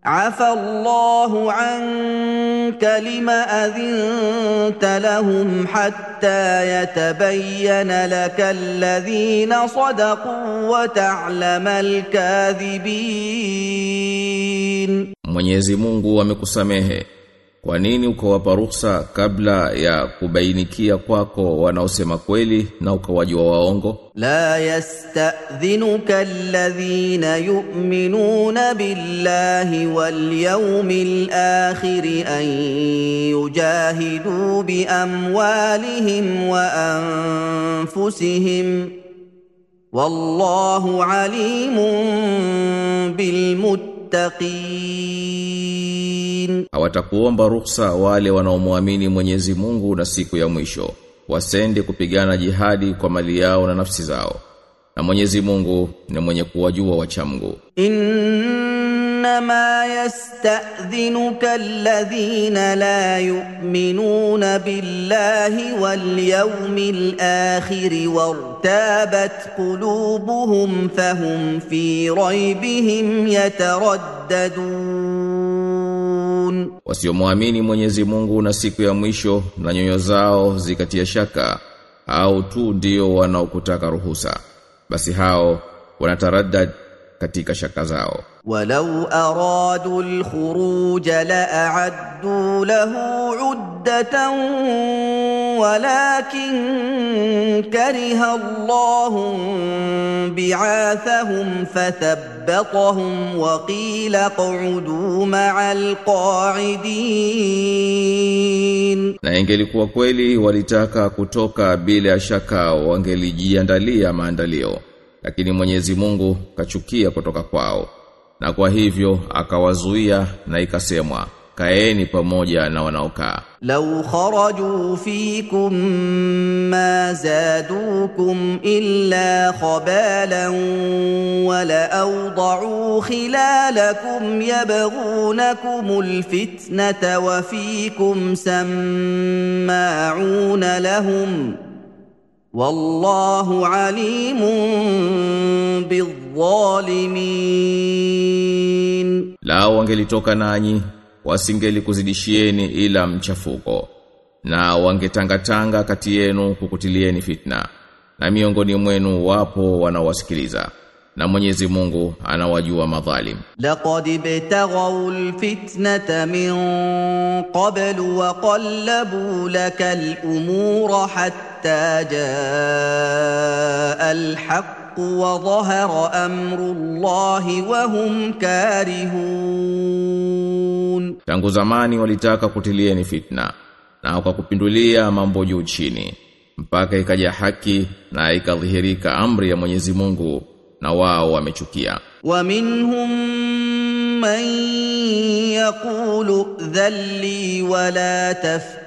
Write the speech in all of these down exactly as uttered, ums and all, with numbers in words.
عفى الله عنك لما أذنت لهم حتى يتبين لك الذين صدقوا وتعلم الكاذبين. Mwenyezi Mungu amekusamehe. Kwa nini ukawapa ruhusa kabla ya kubainikia kwako wanaosema kweli na ukawajua waongo? La yasta'dhinuka alladhina yu'minuna billahi wal yawmil akhir an yujahidu bi amwalihim wa anfusihim wallahu alimun bil muttaqin. Hawatakuomba ruhusa wale wanaomwamini Mwenyezi Mungu na siku ya mwisho, wasende kupigana jihadi kwa mali yao na nafsi zao. Na Mwenyezi Mungu ni mwenye kuwajua wacha Mungu. Innama yasta'dhinuka alladhina la yu'minuna billahi wal yawmil akhir wartabat qulubuhum fahum fi raybihim yataraddadun. Wasiomwamini Mwenyezi Mungu na siku ya mwisho na nyoyo zao zikatia shaka, au tu ndio wanaokutaka ruhusa, basi hao wanataraddad katika shaka zao. Walau aradu al-khuruj la'addu lahu 'uddatan walakin kariha Allahu bi'athahum fathabbatahum wa qila qa'udu ma'al qa'idin. Na ingelikuwa kweli walitaka kutoka bila shaka wangelijiandalia maandalio, lakini Mwenyezi Mungu kachukia kutoka kwao, na kwa hivyo akawazuia na ikasemwa, kaeni pamoja na wanaokaa. Law kharaju fikum ma zadukum illa khabalan wa la awda'u khilalakum yabghunakumul fitnata wa fikum samma'una lahum wallahu alimun bidh-dhalimin. Lao wangelitoka nanyi wasingelikuzidishieni ila mchafuko, na wangetangatanga kati yenu kukutilieni fitna, na miongoni mwenu wapo wanawasikiliza, na Mwenyezi Mungu anawajua madhalim. Laqad ibtaghaw alfitnata min qabl wa qallabu lakal umura hatta jaa alhaq wa dhahara amru Allahi wa hum karihun. Tangu zamani walitaka kutilieni fitna, na wakakupindulia mambo juu chini, mpaka ikaja haki na ikadhihirika amri ya Mwenyezi Mungu, na wao wamechukia. Wa minhum man yaqulu dhalli wa la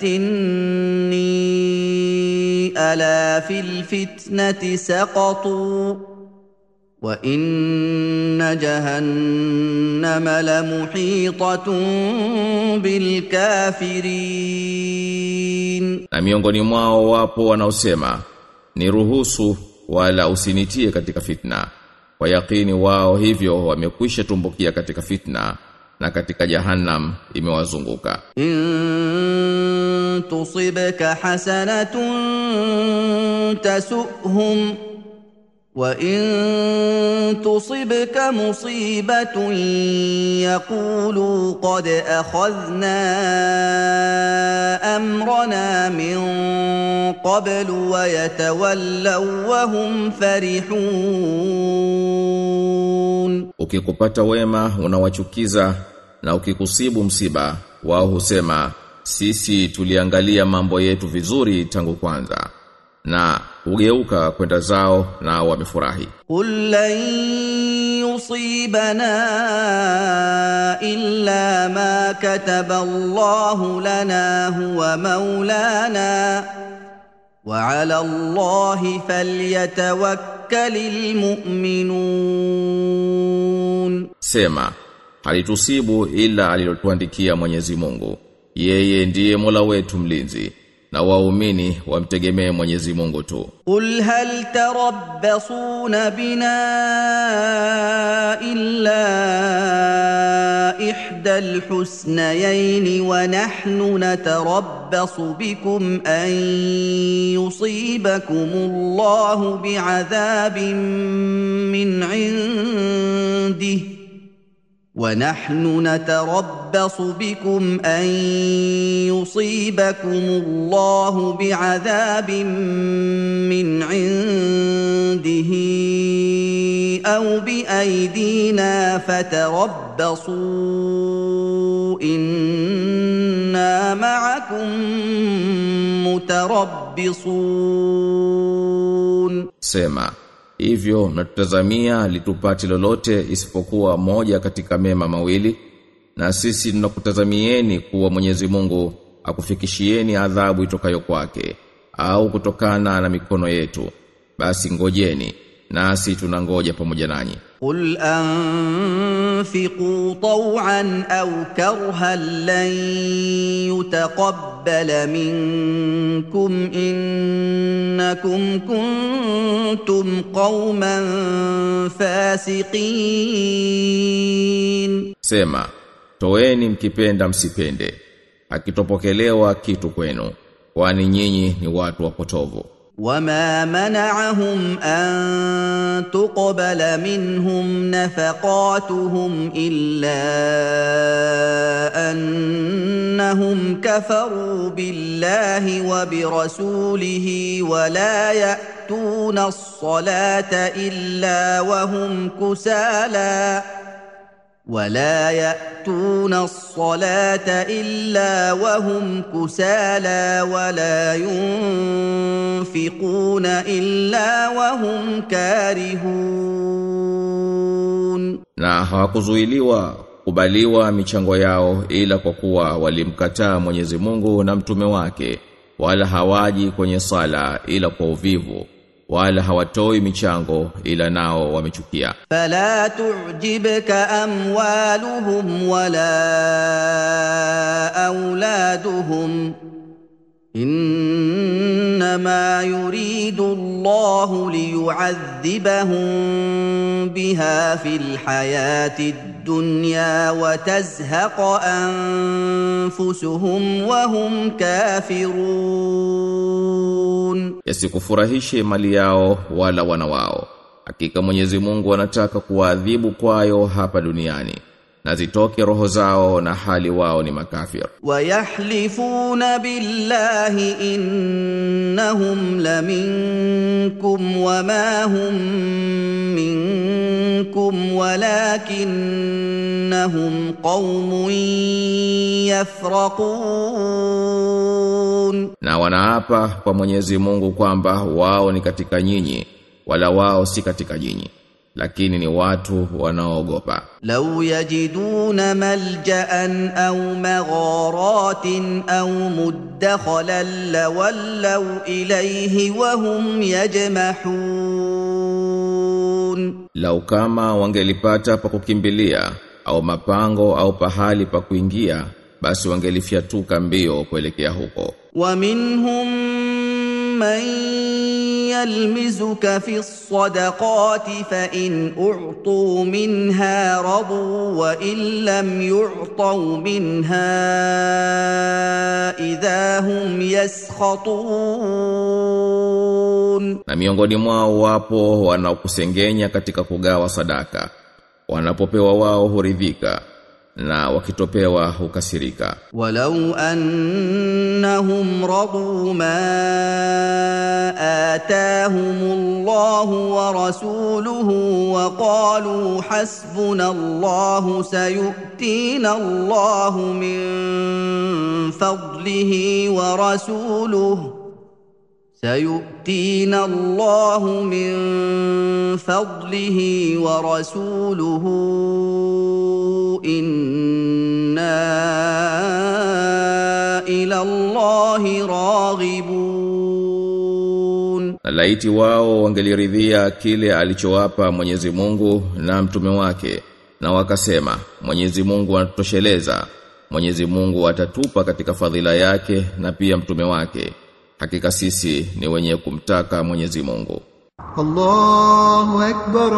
taftinni ala fil fitnati saqatu wa inna jahannama lamuhitatun bil kafirin. Na miongoni mwao wapo wanaosema, ni ruhusu wala usinitie katika fitna. Kwa yakini wao hivyo wamekwisha tumbukia katika fitna, na katika jahannam imewazunguka. In tusibka hasanatun tasuhum wa in tusibka musibatun yaqulu qad akhadhna amrana min qablu wa yatawallaw wa hum farihun. Ukikupata wema unawachukiza, na ukikusibu msiba wao husema, sisi tuliangalia mambo yetu vizuri tangu kwanza, na ugeuka kwenda zao na wamefurahi. Qul lan yusibana illa ma kataba Allahu lana huwa maulana wa ala Allahi falyatawakkalul mu'minun. Sema, halitusibu ila alilotuandikia Mwenyezi Mungu, yeye ndiye Mola wetu mlinzi, na waumini wamtegemee Mwenyezi Mungu tu. Qul hal tarabbasuna bina illa ihda alhusnayayn wa nahnu natarabbasu bikum an yusibakum Allahu bi'adhabin min 'indihi ونحن نتربص بكم أن يصيبكم الله بعذاب من عنده أو بأيدينا فتربصوا إنا معكم متربصون. Sema, hivyo natutazamia litupati lolote isipokuwa moja katika mema mawili, na sisi tunakutazamieni kuwa Mwenyezi Mungu akufikishieni adhabu itokayo kwake au kutokana na mikono yetu. Basi ngojeni, nasi tunangoja pamoja nanyi. Qul anfiqu taw'an aw karhan lan yutaqabbala minkum innakum kuntum qauman fasiqin. Sema, toeni mkipenda msipende, hakitopokelewa kitu kwenu, kwani nyinyi ni watu wapotovu. وما منعهم أن تقبل منهم نفقاتهم إلا أنهم كفروا بالله وبرسوله ولا يأتون الصلاة إلا وهم كسالى ولا يأتون الصلاة إلا وهم كسالى ولا ينفقون إلا وهم كارهون. Na hawakuzuiliwa kubaliwa michango yao ila kwa kuwa walimkataa Mwenyezi Mungu na mtume wake, wala hawaji kwenye sala ila kwa uvivu, wala hawatoi michango ila nao wamechukia. Fala tu'jibka amwaluhum wala auladuhum innama yuridu Allahu liyu'adhibahum biha fil hayati ad-dunya wa tazhaqa anfusuhum wa hum kafirun. Yasikufurahishe mali yao wala wana wao. Hakika Mwenyezi Mungu anataka kuadhibu kwayo hapa duniani, na zitoke roho zao na hali wao ni makafir. Wayahlifuna billahi innahum laminkum wama hum minkum walakinnahum qaumun yafraqun. Na wanaapa kwa Mwenyezi Mungu kwamba wao ni katika nyinyi, wala wao si katika nyinyi, lakini ni watu wanaogopa. Law yajiduna malja'an aw magharatin aw mudakhalan lawallaw ilayhi wa hum yajmahun. Lau kama wangelipata pa kukimbilia au mapango au pahali pa kuingia, basi wangelifyatuka mbio kuelekea huko. Wa minhum man يلمزك في الصدقات فإن أعطوا منها رضوا وإن لم يعطوا منها إذا هم يسخطون. Na miongoni mwao wapo wanaokusengenya katika kugawa sadaka, wanapopewa wao huridhika, na wakitopewa hukasirika. Walau annahum radu ma atahumullahu wa rasuluhu wa qalu hasbunallahu sayu'tina Allahu min fadlihi wa rasuluhu سيؤتينا الله من فضله ورسوله إنا إلى الله راغبون. Laiti wao wangeliridhia kile alichowapa Mwenyezi Mungu na mtume wake, na wakasema Mwenyezi Mungu anatosheleza, Mwenyezi Mungu atatupa katika fadhila yake na pia mtume wake. Hakika sisi ni wenye kumtaka Mwenyezi Mungu. Allahu Akbar,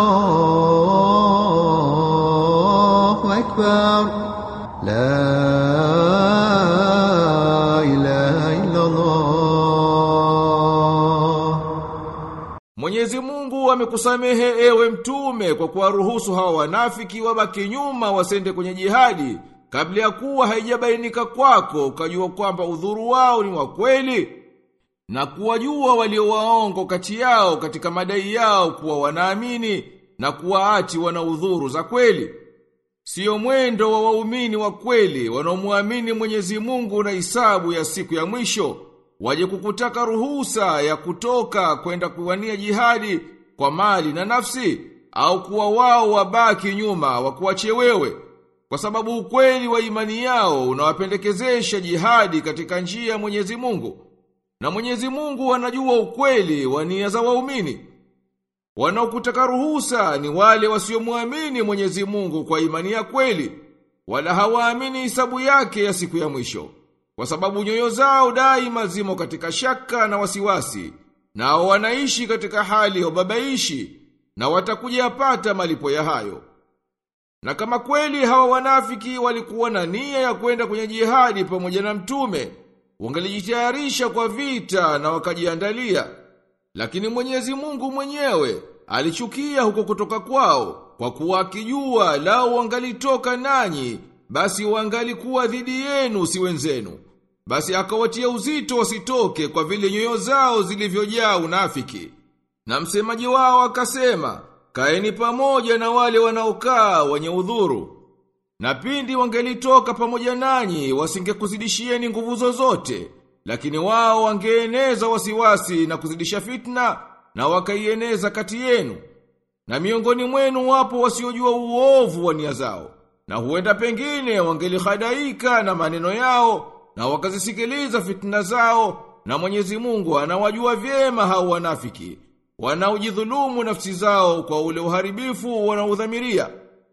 Allahu Akbar, la ilaha illa Allah. Mwenyezi Mungu amekusamehe ewe mtume kwa kuwaruhusu hawa wanafiki wabaki nyuma wasende kwenye jihadi kabla ya kuwa haijabainika kwako ukajua kwamba udhuru wao ni wa kweli na kuwajua walio waongo kati yao katika madai yao kuwa wanaamini na kuwa ati wana udhuru za kweli. Sio mwendo wa waumini wa kweli wanaomuamini Mwenyezi Mungu na hisabu ya siku ya mwisho waje kukutaka ruhusa ya kutoka kwenda kuwania jihadi kwa mali na nafsi, au kuwa wao wabaki nyuma wakuache wewe, kwa sababu ukweli wa imani yao unawapendekezesha jihadi katika njia ya Mwenyezi Mungu. Na Mwenyezi Mungu anajua ukweli wa nia za waumini. Wanaokutaka ruhusa ni wale wasiomuamini Mwenyezi Mungu kwa imani ya kweli, wala hawaamini hisabu yake ya siku ya mwisho, kwa sababu nyoyo zao daima zimo katika shaka na wasiwasi, nao wanaishi katika hali ya ubabaishi, na watakuja yapata malipo ya hayo. Na kama kweli hawa wanafiki walikuwa na nia ya kwenda kwenye jihadi pamoja na mtume, wangelijitayarisha kwa vita na wakajiandalia. Lakini Mwenyezi Mungu mwenyewe alichukia huko kutoka kwao, kwa kuwa akijua lao wangalitoka nanyi, basi wangalikuwa dhidi yenu si wenzenu. Basi akawatia uzito wasitoke kwa vile nyoyo zao zilivyojaa unafiki. Na msemaji wao akasema, kaeni pamoja na wale wanaokaa wenye udhuru. Na pindi wangelitoka pamoja nanyi wasingekuzidishieni nguvu zozote, lakini wao wangeeneza wasiwasi na kuzidisha fitna na wakaieneza kati yenu. Na miongoni mwenu wapo wasiojua uovu wa nia zao, na huenda pengine wangelihadaika na maneno yao na wakazisikiliza fitna zao, na Mwenyezi Mungu anawajua vyema hao wanafiki wanaojidhulumu nafsi zao kwa ule uharibifu wanaudhamiria.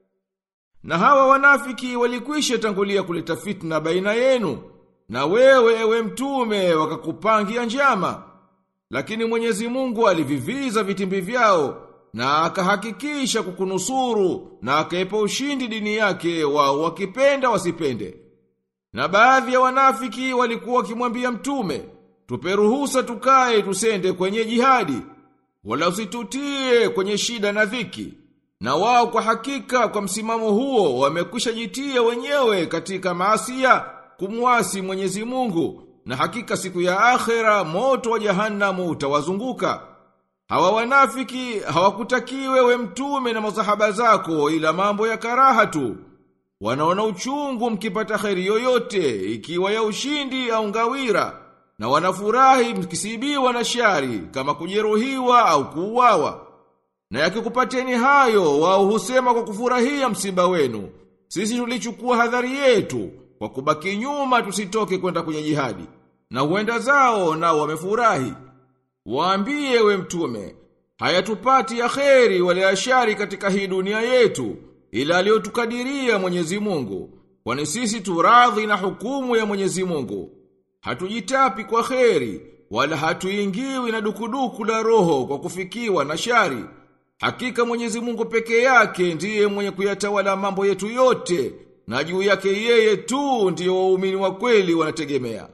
Na hawa wanafiki walikwisha tangulia kuleta fitna baina yenu, na wewe ewe mtume wakakupangia njama. Lakini Mwenyezi Mungu aliviviza vitimbi vyao, na akahakikisha kukunusuru, na akaipa ushindi dini yake wao wakipenda wasipende. Na baadhi ya wanafiki walikuwa wakimwambia mtume, tupe ruhusa tukae tusende kwenye jihadi, wala usitutie kwenye shida na dhiki. Na wao kwa hakika kwa msimamo huo wamekwisha jitia wenyewe katika maasia kumwasi Mwenyezi Mungu, na hakika siku ya akhera moto wa Jahannamu utawazunguka. Hawa wanafiki hawakutakiwe wewe mtume na masahaba zako ila mambo ya karaha tu. Wanaona uchungu mkipata kheri yoyote, ikiwa ya ushindi au ngawira, na wanafurahi mkisibiwa na shari kama kujeruhiwa au kuuawa. Na yakikupateni hayo, wao husema kwa kufurahia msiba wenu, sisi tulichukua hadhari yetu kwa kubaki nyuma tusitoke kwenda kwenye jihadi. Na huenda zao nao wamefurahi. Waambie we mtume, hayatupati ya kheri wale ya shari katika hii dunia yetu, ila aliyotukadiria Mwenyezi Mungu, kwani sisi turadhi na hukumu ya Mwenyezi Mungu. Hatujitapi kwa kheri, wala hatuingiwi na dukuduku la roho kwa kufikiwa na shari. Hakika Mwenyezi Mungu peke yake ndiye mwenye kuyatawala mambo yetu yote, na juu yake yeye tu ndiyo waumini wa kweli wanategemea.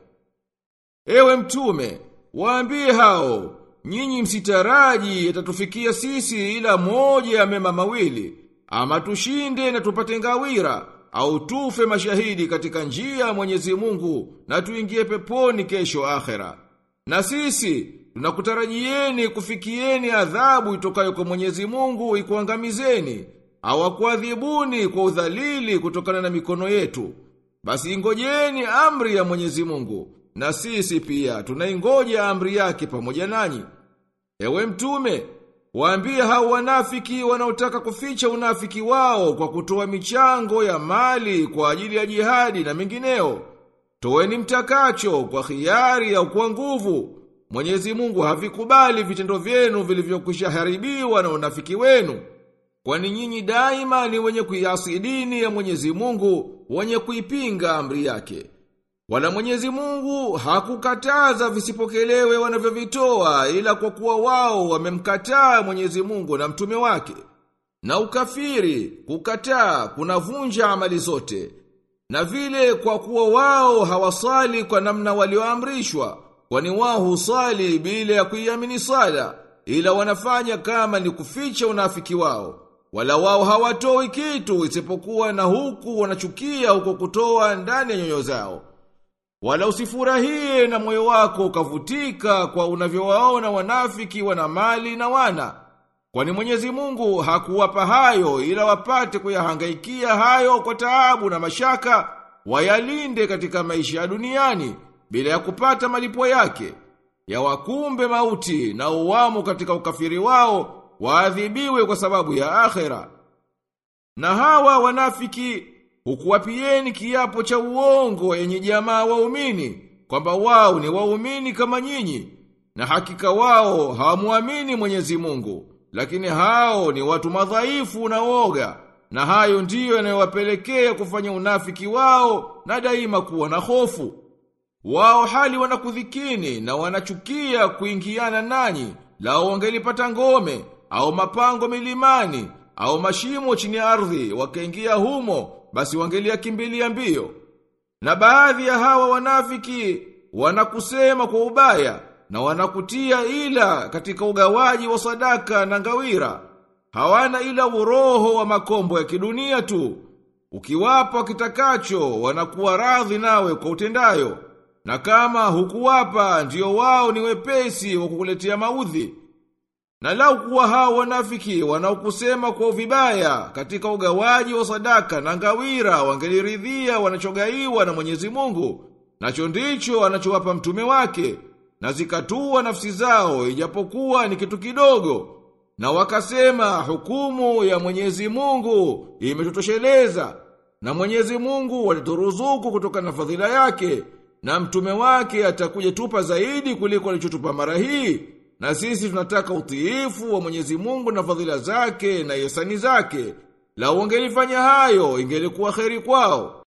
Ewe mtume, waambie hao, nyinyi msitaraji yatatufikia sisi ila moja ya mema mawili, ama tushinde na tupate ngawira, au tufe mashahidi katika njia ya Mwenyezi Mungu na tuingie peponi kesho akhera. Na sisi tunakutarajieni kufikieni adhabu itokayo kwa Mwenyezi Mungu ikuangamizeni, au kuadhibuni kwa udhalili kutokana na mikono yetu. Basi ingojeni amri ya Mwenyezi Mungu, na sisi pia tunaingoja amri yake pamoja nanyi. Ewe mtume, waambie hao wanafiki wanaotaka kuficha unafiki wao kwa kutoa michango ya mali kwa ajili ya jihadi na mengineo, toeni mtakacho kwa khiari au kwa nguvu. Mwenyezi Mungu havikubali vitendo vyenu vilivyokwisha haribiwa na unafiki wenu. Kwani nyinyi daima ni wenye kuiasi dini ya Mwenyezi Mungu, wenye kuipinga amri yake. Wala Mwenyezi Mungu hakukataza visipokelewe wanavyovitoa ila kwa kuwa wao wamemkataa Mwenyezi Mungu na mtume wake. Na ukafiri, kukataa, kunavunja amali zote. Na vile kwa kuwa wao hawasali kwa namna walioamrishwa, kwani wao husali bila ya kuiamini sala, ila wanafanya kama ni kuficha unafiki wao. Wala wao hawatoi kitu isipokuwa na huku wanachukia huko kutoa ndani ya nyoyo zao. Wala usifurahie na moyo wako ukavutika kwa unavyowaona wanafiki wana mali na wana. Kwani Mwenyezi Mungu hakuwapa hayo ila wapate kuyahangaikia hayo kwa taabu na mashaka, wayalinde katika maisha ya duniani bila ya kupata malipo yake. Ya wakumbe mauti na uwamu katika ukafiri wao, waadhibiwe kwa sababu ya akhera. Na hawa wanafiki hukuwapieni kiapo cha uongo yenye jamaa waumini, kwamba wao ni waumini kama nyinyi, na hakika wao hawamuamini Mwenyezi Mungu, lakini hao ni watu madhaifu na woga, na hayo ndiyo yanayowapelekea kufanya unafiki wao na daima kuwa na hofu. Wao hali wanakudhikini na wanachukia kuingiana nanyi, lao wangelipata ngome, au mapango milimani, au mashimo chini ya ardhi, wakaingia humo, basi wangeliakimbilia mbio. Na baadhi ya hawa wanafiki wanakusema kwa ubaya, na wanakutia ila katika ugawaji wa sadaka na ngawira. Hawana ila uroho wa makombo ya kidunia tu. Ukiwapa kitakacho, wanakuwa radhi nawe kwa utendayo. Na kama hukuwapa, ndio wao ni wepesi wa kukuletea maudhi. Na lau kuwa hao wanafiki wanaokusema kwa vibaya katika ugawaji wa sadaka na ngawira wangeliridhia wanachogaiwa na Mwenyezi Mungu, nacho ndicho anachowapa mtume wake, na zikatua nafsi zao ijapokuwa ni kitu kidogo, na wakasema hukumu ya Mwenyezi Mungu imetutosheleza, na Mwenyezi Mungu walituruzuku kutoka na fadhila yake, na mtume wake atakuja tupa zaidi kuliko alichotupa mara hii, na sisi tunataka utiifu wa Mwenyezi Mungu na fadhila zake na ihsani zake. La wangelifanya hayo ingelikuwa kheri kwao.